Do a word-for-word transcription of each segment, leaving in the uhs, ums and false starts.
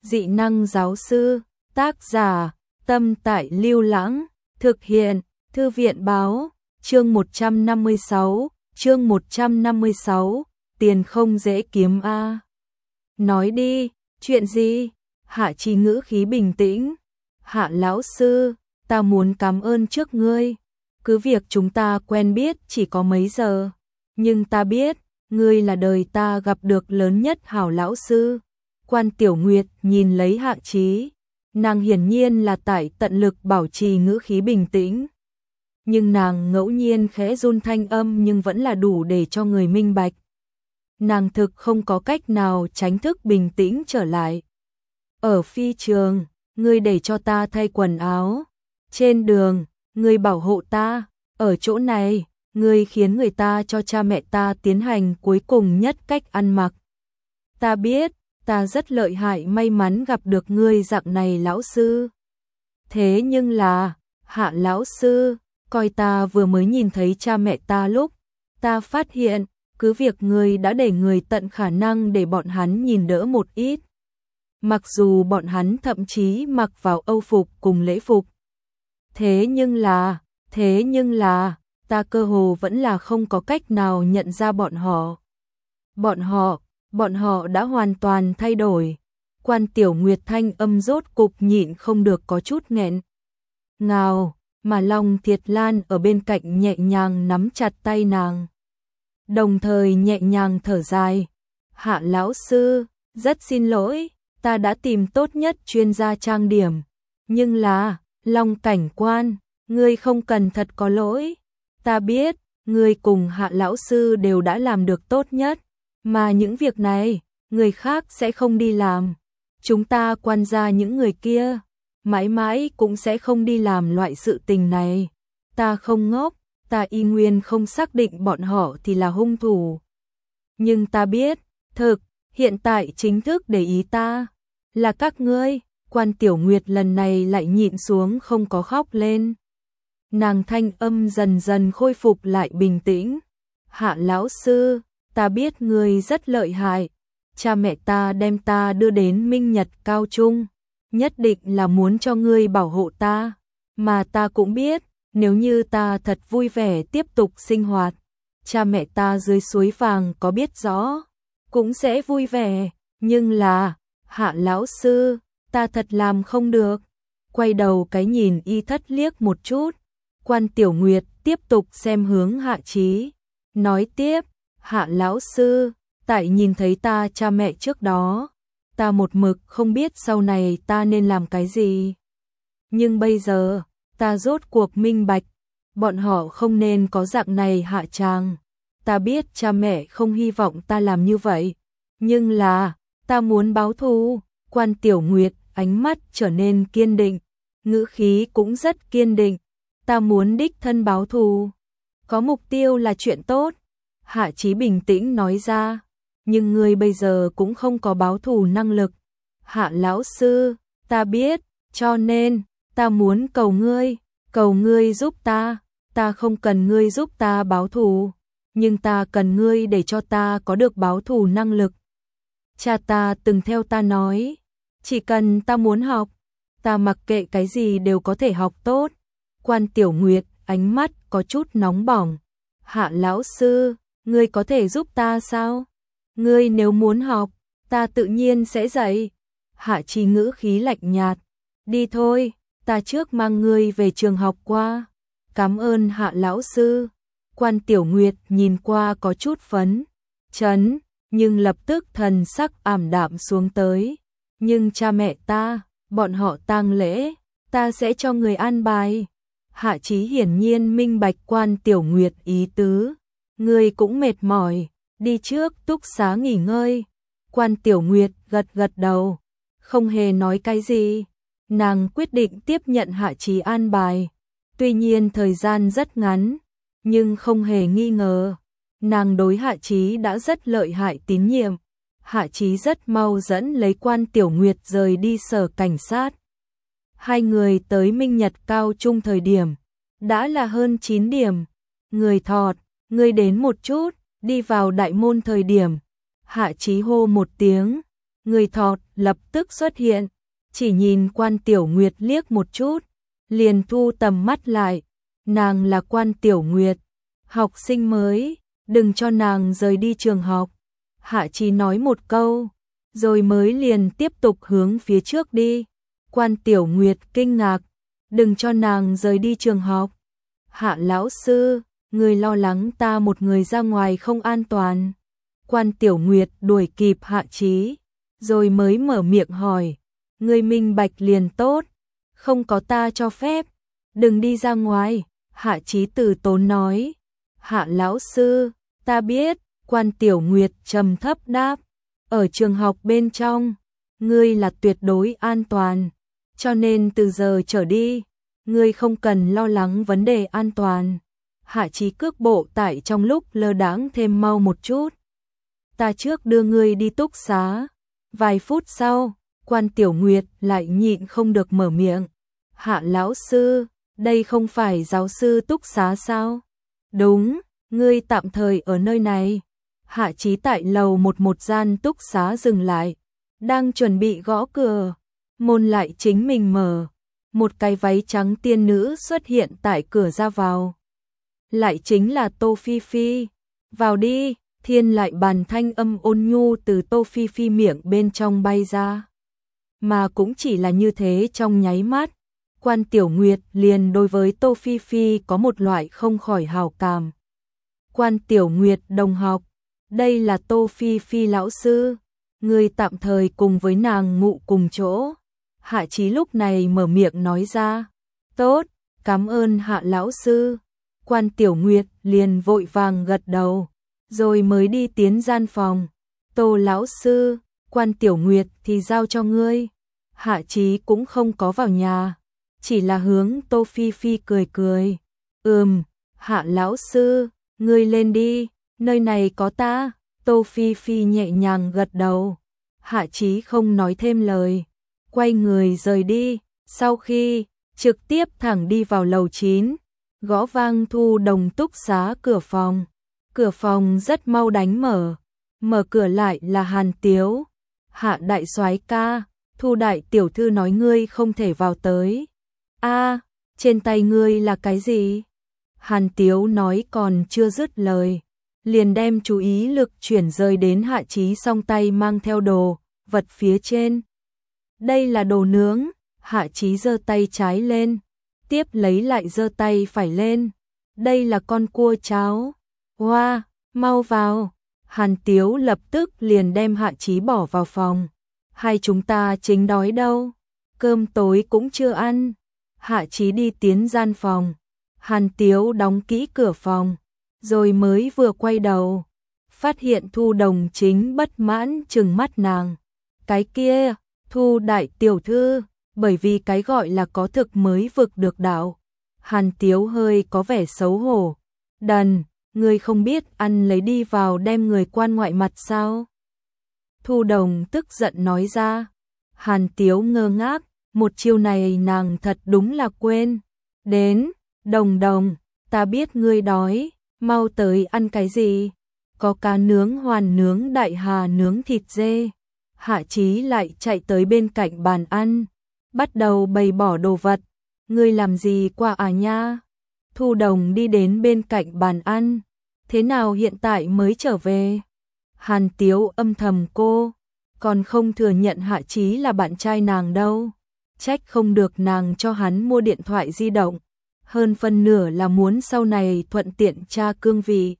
Dị năng giáo sư, tác giả, Tâm Tại Lưu Lãng, thực hiện, Thư viện báo, chương một trăm năm mươi sáu, chương một trăm năm mươi sáu, tiền không dễ kiếm a. Nói đi, chuyện gì? Hạ Chí ngữ khí bình tĩnh. Hạ lão sư, ta muốn cảm ơn trước ngươi. Cứ việc chúng ta quen biết chỉ có mấy giờ, nhưng ta biết, ngươi là đời ta gặp được lớn nhất hảo lão sư. Quan Tiểu Nguyệt nhìn lấy Hạ Chí, nàng hiển nhiên là tại tận lực bảo trì ngữ khí bình tĩnh. Nhưng nàng ngẫu nhiên khẽ run thanh âm nhưng vẫn là đủ để cho người minh bạch. Nàng thực không có cách nào tránh thức bình tĩnh trở lại. Ở phi trường, ngươi để cho ta thay quần áo. Trên đường, ngươi bảo hộ ta. Ở chỗ này, ngươi khiến người ta cho cha mẹ ta tiến hành cuối cùng nhất cách ăn mặc. Ta biết, ta rất lợi hại may mắn gặp được ngươi dạng này lão sư. Thế nhưng là, Hạ lão sư, coi ta vừa mới nhìn thấy cha mẹ ta lúc, ta phát hiện, cứ việc ngươi đã để người tận khả năng để bọn hắn nhìn đỡ một ít. Mặc dù bọn hắn thậm chí mặc vào âu phục cùng lễ phục. Thế nhưng là, thế nhưng là, ta cơ hồ vẫn là không có cách nào nhận ra bọn họ. Bọn họ, bọn họ đã hoàn toàn thay đổi. Quan Tiểu Nguyệt thanh âm rốt cục nhịn không được có chút nghẹn ngào, mà Long Thiệt Lan ở bên cạnh nhẹ nhàng nắm chặt tay nàng. Đồng thời nhẹ nhàng thở dài. Hạ lão sư, rất xin lỗi, ta đã tìm tốt nhất chuyên gia trang điểm. Nhưng là, Long cảnh quan, ngươi không cần thật có lỗi. Ta biết, ngươi cùng Hạ lão sư đều đã làm được tốt nhất. Mà những việc này, người khác sẽ không đi làm. Chúng ta quan gia những người kia, mãi mãi cũng sẽ không đi làm loại sự tình này. Ta không ngốc, ta y nguyên không xác định bọn họ thì là hung thủ. Nhưng ta biết, thực, hiện tại chính thức để ý ta, là các ngươi. Quan Tiểu Nguyệt lần này lại nhịn xuống không có khóc lên. Nàng thanh âm dần dần khôi phục lại bình tĩnh. Hạ lão sư, ta biết ngươi rất lợi hại. Cha mẹ ta đem ta đưa đến Minh Nhật Cao Trung, nhất định là muốn cho ngươi bảo hộ ta. Mà ta cũng biết, nếu như ta thật vui vẻ tiếp tục sinh hoạt, cha mẹ ta dưới suối vàng có biết rõ, cũng sẽ vui vẻ. Nhưng là, Hạ lão sư, ta thật làm không được. Quay đầu cái nhìn y thất liếc một chút. Quan Tiểu Nguyệt tiếp tục xem hướng Hạ Chí, nói tiếp. Hạ lão sư, tại nhìn thấy ta cha mẹ trước đó, ta một mực không biết sau này ta nên làm cái gì. Nhưng bây giờ, ta rốt cuộc minh bạch, bọn họ không nên có dạng này hạ tràng. Ta biết cha mẹ không hy vọng ta làm như vậy, nhưng là, ta muốn báo thù. Quan Tiểu Nguyệt ánh mắt trở nên kiên định, ngữ khí cũng rất kiên định. Ta muốn đích thân báo thù. Có mục tiêu là chuyện tốt. Hạ Chí bình tĩnh nói ra, nhưng ngươi bây giờ cũng không có báo thù năng lực. Hạ lão sư, ta biết, cho nên, ta muốn cầu ngươi, cầu ngươi giúp ta. Ta không cần ngươi giúp ta báo thù, nhưng ta cần ngươi để cho ta có được báo thù năng lực. Cha ta từng theo ta nói, chỉ cần ta muốn học, ta mặc kệ cái gì đều có thể học tốt. Quan Tiểu Nguyệt ánh mắt có chút nóng bỏng. Hạ lão sư, ngươi có thể giúp ta sao? Ngươi nếu muốn học, ta tự nhiên sẽ dạy. Hạ Chí ngữ khí lạnh nhạt. Đi thôi, ta trước mang ngươi về trường học qua. Cảm ơn Hạ lão sư. Quan Tiểu Nguyệt nhìn qua có chút phấn chấn, nhưng lập tức thần sắc ảm đạm xuống tới. Nhưng cha mẹ ta, bọn họ tang lễ, ta sẽ cho người an bài. Hạ Chí hiển nhiên minh bạch Quan Tiểu Nguyệt ý tứ. Ngươi cũng mệt mỏi, đi trước túc xá nghỉ ngơi. Quan Tiểu Nguyệt gật gật đầu, không hề nói cái gì. Nàng quyết định tiếp nhận Hạ Chí an bài. Tuy nhiên thời gian rất ngắn, nhưng không hề nghi ngờ, nàng đối Hạ Chí đã rất lợi hại tín nhiệm. Hạ Chí rất mau dẫn lấy Quan Tiểu Nguyệt rời đi sở cảnh sát. Hai người tới Minh Nhật Cao Trung thời điểm, đã là hơn chín điểm. Người thọt, ngươi đến một chút. Đi vào đại môn thời điểm, Hạ Chí hô một tiếng, Người thọt lập tức xuất hiện, chỉ nhìn Quan Tiểu Nguyệt liếc một chút, liền thu tầm mắt lại. Nàng là Quan Tiểu Nguyệt, học sinh mới, đừng cho nàng rời đi trường học. Hạ Chí nói một câu, rồi mới liền tiếp tục hướng phía trước đi. Quan Tiểu Nguyệt kinh ngạc, đừng cho nàng rời đi trường học. Hạ lão sư, người lo lắng ta một người ra ngoài không an toàn. Quan Tiểu Nguyệt đuổi kịp Hạ Chí, rồi mới mở miệng hỏi, người minh bạch liền tốt, không có ta cho phép, đừng đi ra ngoài. Hạ Chí từ tốn nói, Hạ lão sư, ta biết. Quan Tiểu Nguyệt trầm thấp đáp, ở trường học bên trong, ngươi là tuyệt đối an toàn, cho nên từ giờ trở đi, ngươi không cần lo lắng vấn đề an toàn. Hạ Chí cước bộ tại trong lúc lơ đãng thêm mau một chút. Ta trước đưa ngươi đi túc xá. Vài phút sau, Quan Tiểu Nguyệt lại nhịn không được mở miệng. Hạ lão sư, đây không phải giáo sư túc xá sao? Đúng, ngươi tạm thời ở nơi này. Hạ Chí tại lầu một một gian túc xá dừng lại, đang chuẩn bị gõ cửa, môn lại chính mình mở, một cái váy trắng tiên nữ xuất hiện tại cửa ra vào. Lại chính là Tô Phi Phi, vào đi. Thiên lại bàn thanh âm ôn nhu từ Tô Phi Phi miệng bên trong bay ra. Mà cũng chỉ là như thế trong nháy mắt, Quan Tiểu Nguyệt liền đối với Tô Phi Phi có một loại không khỏi hảo cảm. Quan Tiểu Nguyệt đồng học, đây là Tô Phi Phi lão sư, người tạm thời cùng với nàng ngụ cùng chỗ. Hạ Chí lúc này mở miệng nói ra, tốt, cảm ơn Hạ lão sư. Quan Tiểu Nguyệt liền vội vàng gật đầu, rồi mới đi tiến gian phòng. Tô lão sư, Quan Tiểu Nguyệt thì giao cho ngươi. Hạ Chí cũng không có vào nhà, chỉ là hướng Tô Phi Phi cười cười. Ừm, Hạ lão sư, ngươi lên đi, nơi này có ta. Tô Phi Phi nhẹ nhàng gật đầu. Hạ Chí không nói thêm lời, quay người rời đi. Sau khi trực tiếp thẳng đi vào lầu chín, gõ vang Thu Đồng túc xá cửa phòng. Cửa phòng rất mau đánh mở, mở cửa lại là Hàn Tiếu. Hạ đại soái ca, Thu đại tiểu thư nói ngươi không thể vào tới. A, trên tay ngươi là cái gì? Hàn Tiếu nói còn chưa dứt lời, liền đem chú ý lực chuyển rời đến Hạ Chí song tay mang theo đồ vật phía trên. Đây là đồ nướng. Hạ Chí giơ tay trái lên, tiếp lấy lại giơ tay phải lên. Đây là con cua cháo. Hoa, wow, mau vào. Hàn Tiếu lập tức liền đem Hạ Chí bỏ vào phòng. Hai chúng ta chính đói đâu, cơm tối cũng chưa ăn. Hạ Chí đi tiến gian phòng, Hàn Tiếu đóng kỹ cửa phòng, rồi mới vừa quay đầu, phát hiện Thu Đồng chính bất mãn trừng mắt nàng. Cái kia, Thu đại tiểu thư, bởi vì cái gọi là có thực mới vực được đạo. Hàn Tiếu hơi có vẻ xấu hổ. Đần, ngươi không biết ăn lấy đi vào đem người quan ngoại mặt sao? Thu Đồng tức giận nói ra. Hàn Tiếu ngơ ngác, một chiêu này nàng thật đúng là quên. Đến, Đồng Đồng, ta biết ngươi đói, mau tới ăn cái gì? Có cá nướng hoàn nướng đại hà nướng thịt dê. Hạ Chí lại chạy tới bên cạnh bàn ăn, bắt đầu bày bỏ đồ vật. Ngươi làm gì qua à nha? Thu Đồng đi đến bên cạnh bàn ăn. Thế nào hiện tại mới trở về? Hàn Tiếu âm thầm cô, còn không thừa nhận Hạ Chí là bạn trai nàng đâu. Trách không được nàng cho hắn mua điện thoại di động. Hơn phân nửa là muốn sau này thuận tiện tra cương vị.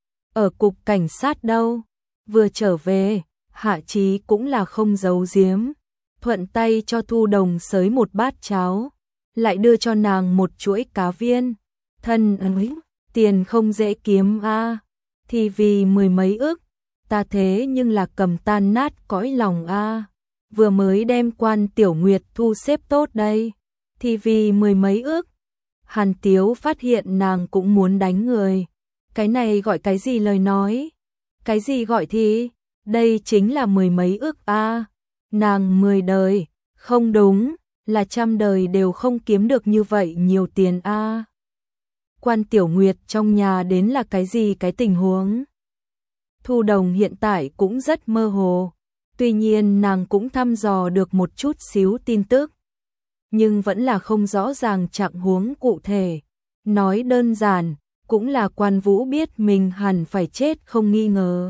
Ở cục cảnh sát đâu. Vừa trở về, Hạ Chí cũng là không giấu giếm. Thuận tay cho Thu Đồng xới một bát cháo, lại đưa cho nàng một chuỗi cá viên. Thân ơi, tiền không dễ kiếm a, à, thì vì mười mấy ức, ta thế nhưng là cầm tan nát cõi lòng a. À. Vừa mới đem Quan Tiểu Nguyệt thu xếp tốt đây, thì vì mười mấy ức. Hàn Tiếu phát hiện nàng cũng muốn đánh người. Cái này gọi cái gì lời nói? Cái gì gọi thì? Đây chính là mười mấy ức a. À. Nàng mười đời, không đúng, là trăm đời đều không kiếm được như vậy nhiều tiền a. À. Quan Tiểu Nguyệt trong nhà đến là cái gì cái tình huống? Thu Đồng hiện tại cũng rất mơ hồ. Tuy nhiên nàng cũng thăm dò được một chút xíu tin tức, nhưng vẫn là không rõ ràng trạng huống cụ thể. Nói đơn giản, cũng là Quan Vũ biết mình hẳn phải chết không nghi ngờ.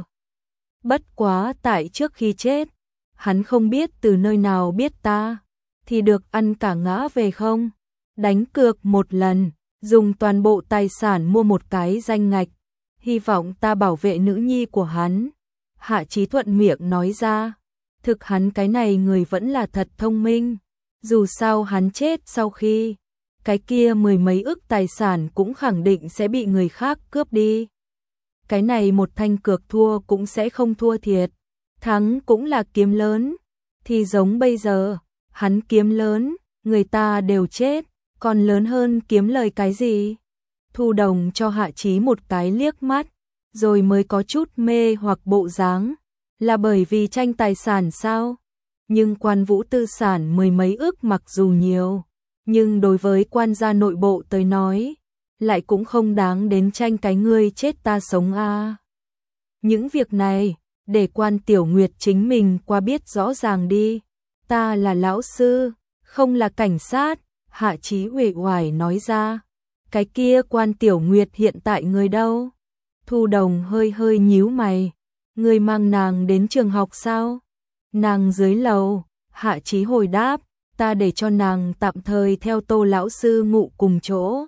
Bất quá tại trước khi chết, hắn không biết từ nơi nào biết ta, thì được ăn cả ngã về không? Đánh cược một lần, dùng toàn bộ tài sản mua một cái danh ngạch, hy vọng ta bảo vệ nữ nhi của hắn. Hạ Chí thuận miệng nói ra, thực hắn cái này người vẫn là thật thông minh, dù sao hắn chết sau khi, cái kia mười mấy ức tài sản cũng khẳng định sẽ bị người khác cướp đi. Cái này một thanh cược thua cũng sẽ không thua thiệt, thắng cũng là kiếm lớn, thì giống bây giờ, hắn kiếm lớn, người ta đều chết, còn lớn hơn kiếm lời cái gì? Thu Đồng cho Hạ Chí một cái liếc mắt, rồi mới có chút mê hoặc bộ dáng, là bởi vì tranh tài sản sao? Nhưng Quan Vũ tư sản mười mấy ức mặc dù nhiều, nhưng đối với quan gia nội bộ tới nói, lại cũng không đáng đến tranh cái ngươi chết ta sống a. À. Những việc này, để Quan Tiểu Nguyệt chính mình qua biết rõ ràng đi. Ta là lão sư, không là cảnh sát, Hạ Chí uể oải nói ra. Cái kia Quan Tiểu Nguyệt hiện tại người đâu? Thu Đồng hơi hơi nhíu mày. Người mang nàng đến trường học sao? Nàng dưới lầu, Hạ Chí hồi đáp, ta để cho nàng tạm thời theo Tô lão sư ngủ cùng chỗ.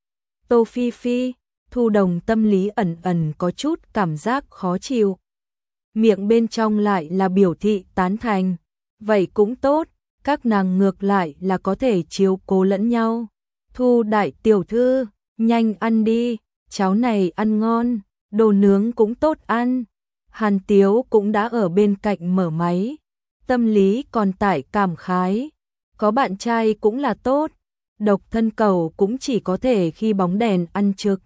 Tô Phi Phi, Thu Đồng tâm lý ẩn ẩn có chút cảm giác khó chịu. Miệng bên trong lại là biểu thị tán thành. Vậy cũng tốt, các nàng ngược lại là có thể chiếu cố lẫn nhau. Thu đại tiểu thư, nhanh ăn đi, cháo này ăn ngon, đồ nướng cũng tốt ăn. Hàn Tiếu cũng đã ở bên cạnh mở máy, tâm lý còn tải cảm khái. Có bạn trai cũng là tốt, độc thân cầu cũng chỉ có thể khi bóng đèn ăn trực.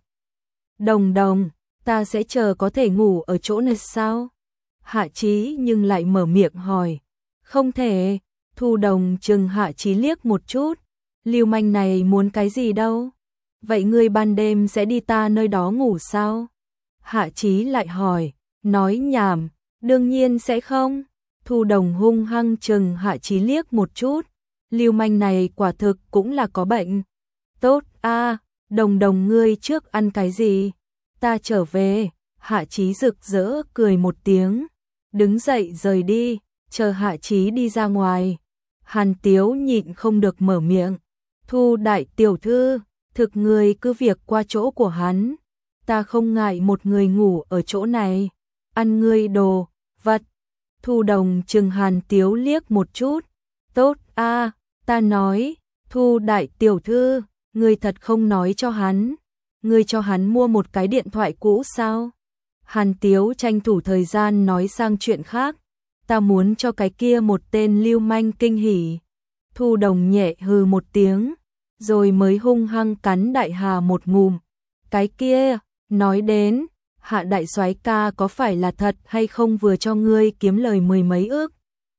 Đồng Đồng, ta sẽ chờ có thể ngủ ở chỗ này sao? Hạ Chí nhưng lại mở miệng hỏi. Không thể, Thu Đồng chừng Hạ Chí liếc một chút. Lưu manh này muốn cái gì đâu? Vậy ngươi ban đêm sẽ đi ta nơi đó ngủ sao? Hạ Chí lại hỏi, nói nhảm, đương nhiên sẽ không. Thu Đồng hung hăng chừng Hạ Chí liếc một chút. Lưu manh này quả thực cũng là có bệnh. Tốt a, Đồng Đồng ngươi trước ăn cái gì? Ta trở về. Hạ Chí rực rỡ cười một tiếng, đứng dậy rời đi, chờ Hạ Chí đi ra ngoài. Hàn Tiếu nhịn không được mở miệng. Thu đại tiểu thư, thực người cứ việc qua chỗ của hắn. Ta không ngại một người ngủ ở chỗ này. Ăn ngươi đồ, vật. Thu Đồng chừng Hàn Tiếu liếc một chút. Tốt a, ta nói, Thu đại tiểu thư, ngươi thật không nói cho hắn. Ngươi cho hắn mua một cái điện thoại cũ sao? Hàn Tiếu tranh thủ thời gian nói sang chuyện khác. Ta muốn cho cái kia một tên lưu manh kinh hỉ. Thu Đồng nhẹ hừ một tiếng, rồi mới hung hăng cắn Đại Hà một ngụm. Cái kia, nói đến, Hạ đại soái ca có phải là thật hay không vừa cho ngươi kiếm lời mười mấy ức?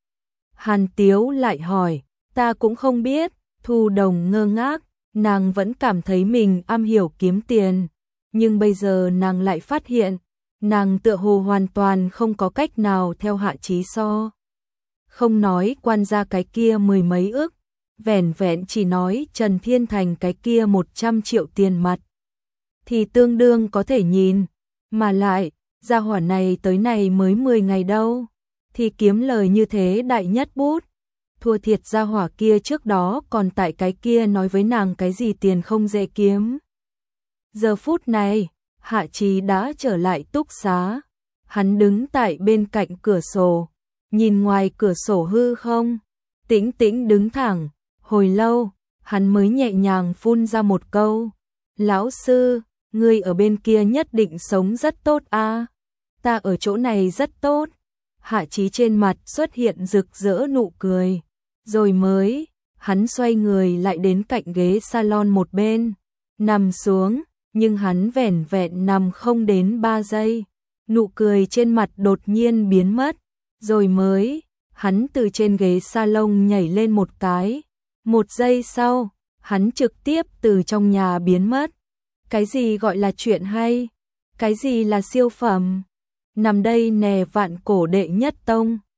Hàn Tiếu lại hỏi, ta cũng không biết. Thu Đồng ngơ ngác, nàng vẫn cảm thấy mình am hiểu kiếm tiền, nhưng bây giờ nàng lại phát hiện, nàng tựa hồ hoàn toàn không có cách nào theo Hạ Chí so. Không nói quan gia cái kia mười mấy ức, vẻn vẹn chỉ nói Trần Thiên Thành cái kia một trăm triệu tiền mặt, thì tương đương có thể nhìn, mà lại, gia hỏa này tới này mới mười ngày đâu, thì kiếm lời như thế đại nhất bút. Thua thiệt gia hỏa kia trước đó còn tại cái kia nói với nàng cái gì tiền không dễ kiếm. Giờ phút này, Hạ Chí đã trở lại túc xá. Hắn đứng tại bên cạnh cửa sổ, nhìn ngoài cửa sổ hư không, tĩnh tĩnh đứng thẳng. Hồi lâu, hắn mới nhẹ nhàng phun ra một câu. Lão sư, ngươi ở bên kia nhất định sống rất tốt a. Ta ở chỗ này rất tốt. Hạ Chí trên mặt xuất hiện rực rỡ nụ cười. Rồi mới, hắn xoay người lại đến cạnh ghế salon một bên, nằm xuống, nhưng hắn vẻn vẹn nằm không đến ba giây. Nụ cười trên mặt đột nhiên biến mất, rồi mới, hắn từ trên ghế salon nhảy lên một cái. Một giây sau, hắn trực tiếp từ trong nhà biến mất. Cái gì gọi là chuyện hay? Cái gì là siêu phẩm? Nằm đây nè vạn cổ đệ nhất tông.